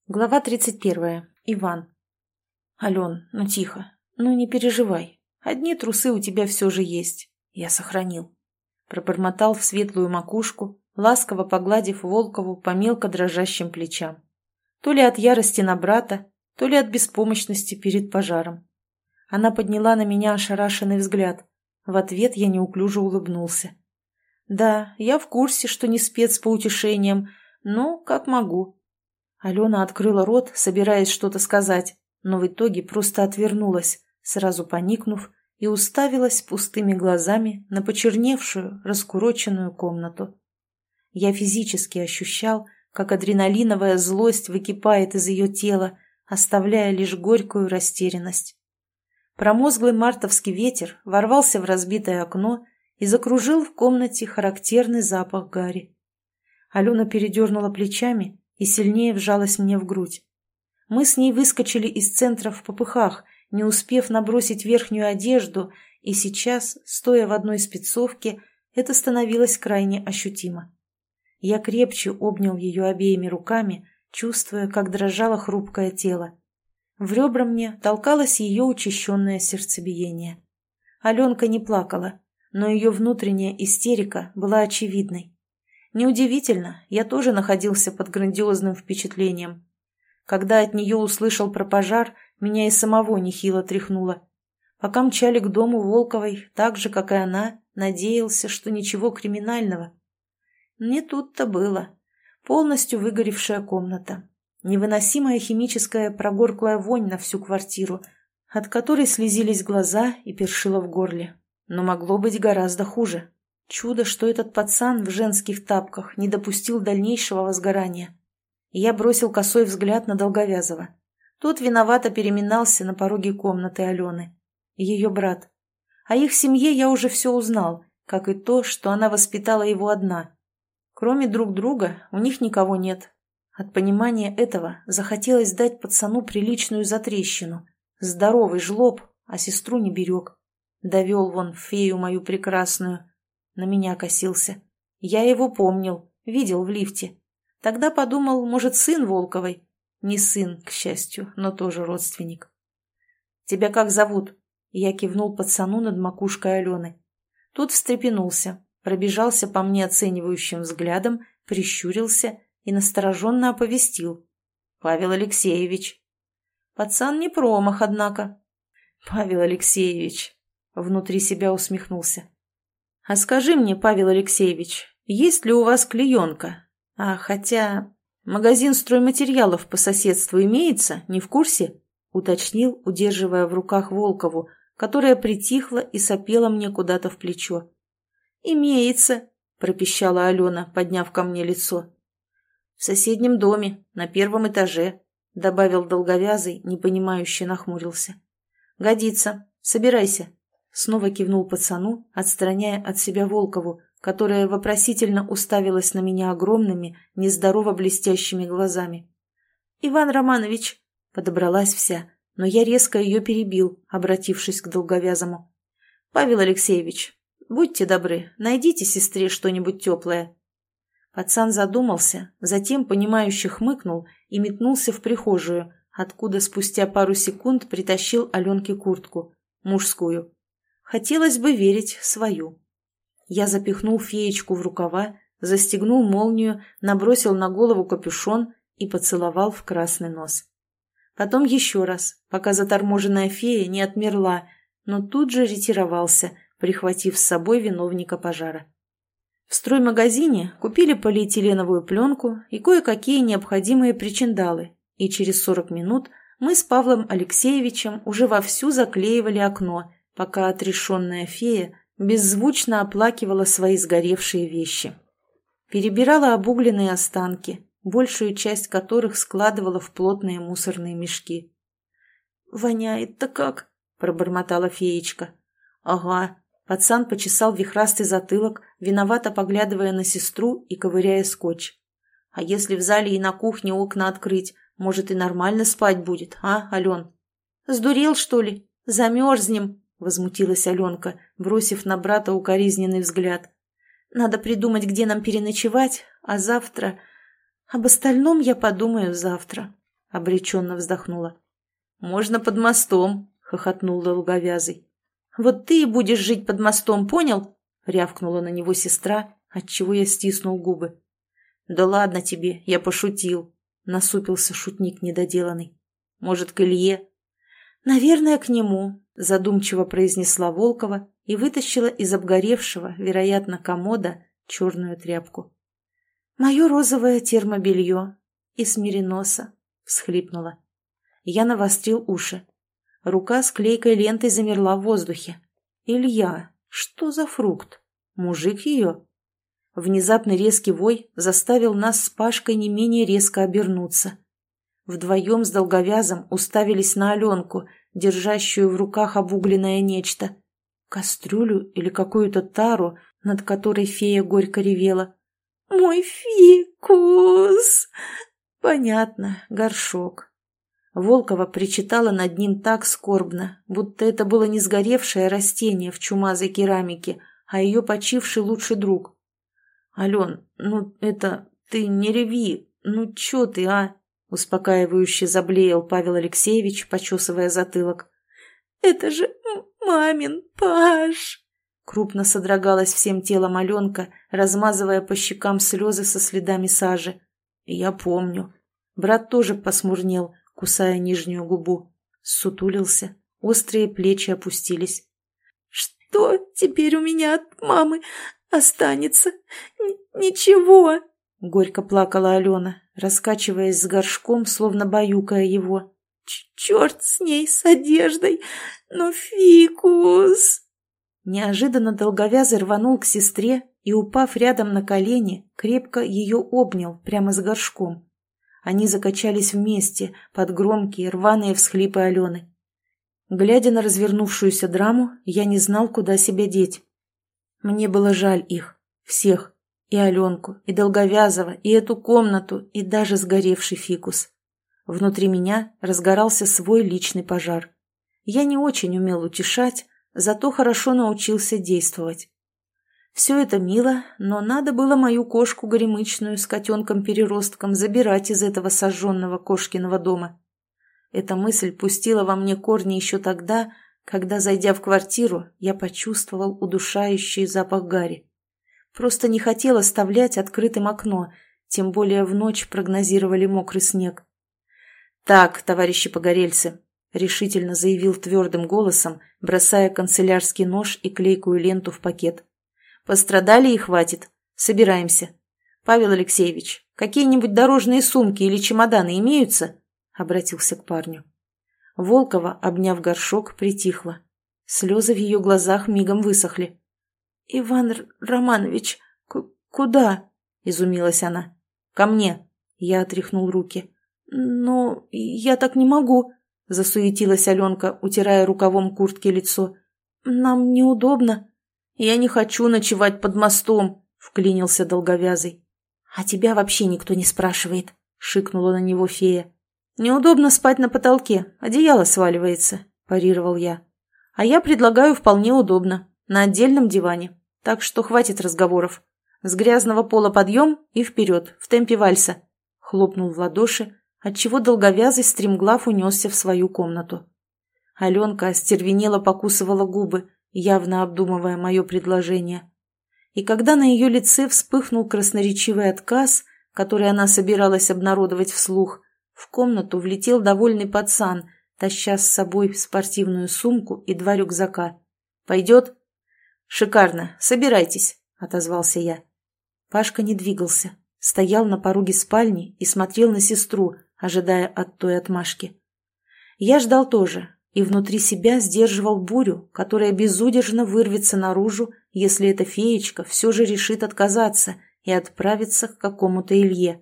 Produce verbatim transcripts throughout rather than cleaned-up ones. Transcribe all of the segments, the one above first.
Глава тридцать первая. Иван. «Ален, ну тихо, ну не переживай. Одни трусы у тебя все же есть. Я сохранил». Пробормотал в светлую макушку, ласково погладив Волкову по мелко дрожащим плечам. То ли от ярости на брата, то ли от беспомощности перед пожаром. Она подняла на меня ошарашенный взгляд. В ответ я неуклюже улыбнулся. «Да, я в курсе, что не спец по утешениям, но как могу». Алена открыла рот, собираясь что-то сказать, но в итоге просто отвернулась, сразу поникнув, и уставилась пустыми глазами на почерневшую, раскуроченную комнату. Я физически ощущал, как адреналиновая злость выкипает из ее тела, оставляя лишь горькую растерянность. Промозглый мартовский ветер ворвался в разбитое окно и закружил в комнате характерный запах гари. Алена передернула плечами и сильнее вжалась мне в грудь. Мы с ней выскочили из центра в попыхах, не успев набросить верхнюю одежду, и сейчас, стоя в одной спецовке, это становилось крайне ощутимо. Я крепче обнял ее обеими руками, чувствуя, как дрожало хрупкое тело. В ребра мне толкалось ее учащенное сердцебиение. Аленка не плакала, но ее внутренняя истерика была очевидной. Неудивительно, я тоже находился под грандиозным впечатлением. Когда от нее услышал про пожар, меня и самого нехило тряхнуло. Пока мчали к дому Волковой, так же, как и она, надеялся, что ничего криминального. Не тут-то было. Полностью выгоревшая комната. Невыносимая химическая прогорклая вонь на всю квартиру, от которой слезились глаза и першило в горле. Но могло быть гораздо хуже. Чудо, что этот пацан в женских тапках не допустил дальнейшего возгорания. Я бросил косой взгляд на Долговязова. Тот виновато переминался на пороге комнаты Алены. Ее брат. О их семье я уже все узнал, как и то, что она воспитала его одна. Кроме друг друга у них никого нет. От понимания этого захотелось дать пацану приличную затрещину. Здоровый жлоб, а сестру не берег. Довел вон фею мою прекрасную. На меня косился. Я его помнил, видел в лифте. Тогда подумал, может, сын Волковой. Не сын, к счастью, но тоже родственник. «Тебя как зовут?» Я кивнул пацану над макушкой Алены. Тот встрепенулся, пробежался по мне оценивающим взглядом, прищурился и настороженно оповестил. «Павел Алексеевич». Пацан не промах, однако. «Павел Алексеевич», внутри себя усмехнулся. «А скажи мне, Павел Алексеевич, есть ли у вас клеенка? А хотя... магазин стройматериалов по соседству имеется, не в курсе?» Уточнил, удерживая в руках Волкову, которая притихла и сопела мне куда-то в плечо. «Имеется», — пропищала Алена, подняв ко мне лицо. «В соседнем доме, на первом этаже», — добавил Долговязый, непонимающе нахмурился. «Годится. Собирайся». Снова кивнул пацану, отстраняя от себя Волкову, которая вопросительно уставилась на меня огромными, нездорово блестящими глазами. «Иван Романович», — подобралась вся, но я резко ее перебил, обратившись к Долговязому. «Павел Алексеевич, будьте добры, найдите сестре что-нибудь теплое». Пацан задумался, затем, понимающе хмыкнул и метнулся в прихожую, откуда спустя пару секунд притащил Аленке куртку, мужскую. Хотелось бы верить свою. Я запихнул феечку в рукава, застегнул молнию, набросил на голову капюшон и поцеловал в красный нос. Потом еще раз, пока заторможенная фея не отмерла, но тут же ретировался, прихватив с собой виновника пожара. В строймагазине купили полиэтиленовую пленку и кое-какие необходимые причиндалы, и через сорок минут мы с Павлом Алексеевичем уже вовсю заклеивали окно, пока отрешенная фея беззвучно оплакивала свои сгоревшие вещи. Перебирала обугленные останки, большую часть которых складывала в плотные мусорные мешки. «Воняет-то как?» – пробормотала феечка. «Ага». Пацан почесал вихрастый затылок, виновато поглядывая на сестру и ковыряя скотч. «А если в зале и на кухне окна открыть, может, и нормально спать будет, а, Ален?» «Сдурел, что ли? Замерзнем!» — возмутилась Аленка, бросив на брата укоризненный взгляд. «Надо придумать, где нам переночевать, а завтра... Об остальном я подумаю завтра». обреченно вздохнула. «Можно под мостом», — хохотнул долговязый. «Вот ты и будешь жить под мостом, понял?» — рявкнула на него сестра, отчего я стиснул губы. «Да ладно тебе, я пошутил», — насупился шутник недоделанный. «Может, к Илье?» «Наверное, к нему», — задумчиво произнесла Волкова и вытащила из обгоревшего, вероятно, комода, черную тряпку. «Мое розовое термобелье из мериноса», — всхлипнула. Я навострил уши. Рука с клейкой лентой замерла в воздухе. «Илья, что за фрукт? Мужик ее?» Внезапный резкий вой заставил нас с Пашкой не менее резко обернуться. Вдвоем с долговязом уставились на Аленку, держащую в руках обугленное нечто. Кастрюлю или какую-то тару, над которой фея горько ревела. «Мой фикус!» «Понятно, горшок». Волкова причитала над ним так скорбно, будто это было не сгоревшее растение в чумазой керамике, а ее почивший лучший друг. «Ален, ну это... ты не реви, ну че ты, а?» Успокаивающе заблеял Павел Алексеевич, почесывая затылок. «Это же мамин Паш!» Крупно содрогалась всем телом Аленка, размазывая по щекам слезы со следами сажи. «Я помню». Брат тоже посмурнел, кусая нижнюю губу. Ссутулился, острые плечи опустились. «Что теперь у меня от мамы останется? Н- ничего!» Горько плакала Алена, раскачиваясь с горшком, словно баюкая его. Ч «Черт с ней, с одеждой! Но фикус!» Неожиданно долговязый рванул к сестре и, упав рядом на колени, крепко ее обнял прямо с горшком. Они закачались вместе под громкие рваные всхлипы Алены. Глядя на развернувшуюся драму, я не знал, куда себя деть. Мне было жаль их, всех, и Аленку, и Долговязова, и эту комнату, и даже сгоревший фикус. Внутри меня разгорался свой личный пожар. Я не очень умел утешать, зато хорошо научился действовать. Все это мило, но надо было мою кошку горемычную с котенком-переростком забирать из этого сожженного кошкиного дома. Эта мысль пустила во мне корни еще тогда, когда, зайдя в квартиру, я почувствовал удушающий запах гари. Просто не хотел оставлять открытым окно, тем более в ночь прогнозировали мокрый снег. «Так, товарищи погорельцы», — решительно заявил твердым голосом, бросая канцелярский нож и клейкую ленту в пакет. «Пострадали и хватит. Собираемся. Павел Алексеевич, какие-нибудь дорожные сумки или чемоданы имеются?» — обратился к парню. Волкова, обняв горшок, притихла. Слезы в ее глазах мигом высохли. «Иван Р Романович, куда?» — изумилась она. «Ко мне!» — я отряхнул руки. «Но я так не могу!» — засуетилась Аленка, утирая рукавом куртки лицо. «Нам неудобно!» «Я не хочу ночевать под мостом!» — вклинился долговязый. «А тебя вообще никто не спрашивает!» — шикнула на него фея. «Неудобно спать на потолке, одеяло сваливается», – парировал я. «А я предлагаю вполне удобно, на отдельном диване, так что хватит разговоров. С грязного пола подъем и вперед, в темпе вальса», – хлопнул в ладоши, отчего долговязый стремглав унесся в свою комнату. Аленка остервенело покусывала губы, явно обдумывая мое предложение. И когда на ее лице вспыхнул красноречивый отказ, который она собиралась обнародовать вслух, в комнату влетел довольный пацан, таща с собой спортивную сумку и два рюкзака. «Пойдет?» «Шикарно. Собирайтесь», — отозвался я. Пашка не двигался, стоял на пороге спальни и смотрел на сестру, ожидая от той отмашки. Я ждал тоже и внутри себя сдерживал бурю, которая безудержно вырвется наружу, если эта феечка все же решит отказаться и отправиться к какому-то Илье.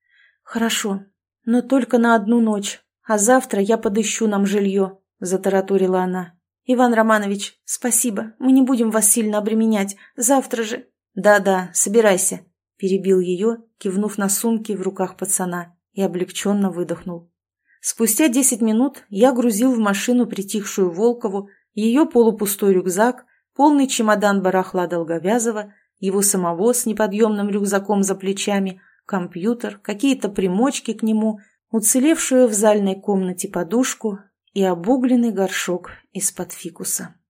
«Хорошо. Но только на одну ночь, а завтра я подыщу нам жилье», — затараторила она. «Иван Романович, спасибо, мы не будем вас сильно обременять, завтра же...» «Да-да, собирайся», — перебил ее, кивнув на сумки в руках пацана, и облегченно выдохнул. Спустя десять минут я грузил в машину притихшую Волкову, ее полупустой рюкзак, полный чемодан барахла Долговязова, его самого с неподъемным рюкзаком за плечами, компьютер, какие-то примочки к нему, уцелевшую в зальной комнате подушку и обугленный горшок из-под фикуса.